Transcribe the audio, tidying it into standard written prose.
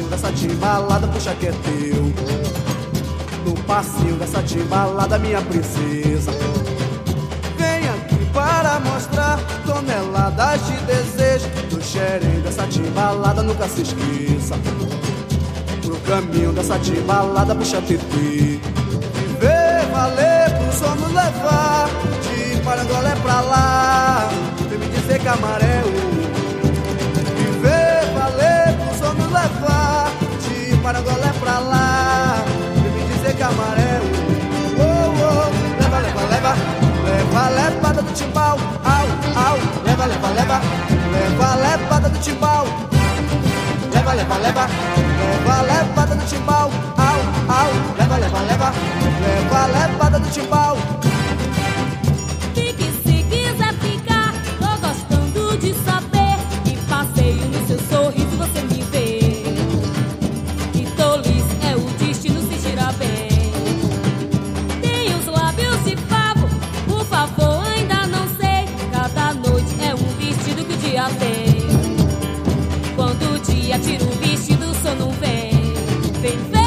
passinho dessa timbalada, puxa que é teu. No passinho dessa timbalada, minha princesa. Vem aqui para mostrar toneladas de desejo. Do cheirinho dessa timbalada, nunca se esqueça. Pro caminho dessa timbalada, puxa titê. Viver, valer, pro som nos levar. De Parangolé pra lá, vem me dizer que amarelo. Viver, valer, pro som nos levar. De Parangolé pra lá, vem me dizer que amarelo. Oh, oh, leva, leva, leva. Leva, levada do timbal. Au, au, leva, leva, leva. Leva, levada do timbal. Leva, leva, leva. Leva, levada do timbal. Au, au, leva, leva, leva. Leva, levada do timbal. Fique se quiser ficar, tô gostando de saber. Que passeio no seu sorriso você me vê. Que tolice é o destino se girar bem. Tem os lábios de favo, por favor, ainda não sei. Cada noite é um vestido que o dia tem. Quando o dia tira o vestido, o sono vem. Vem, vem.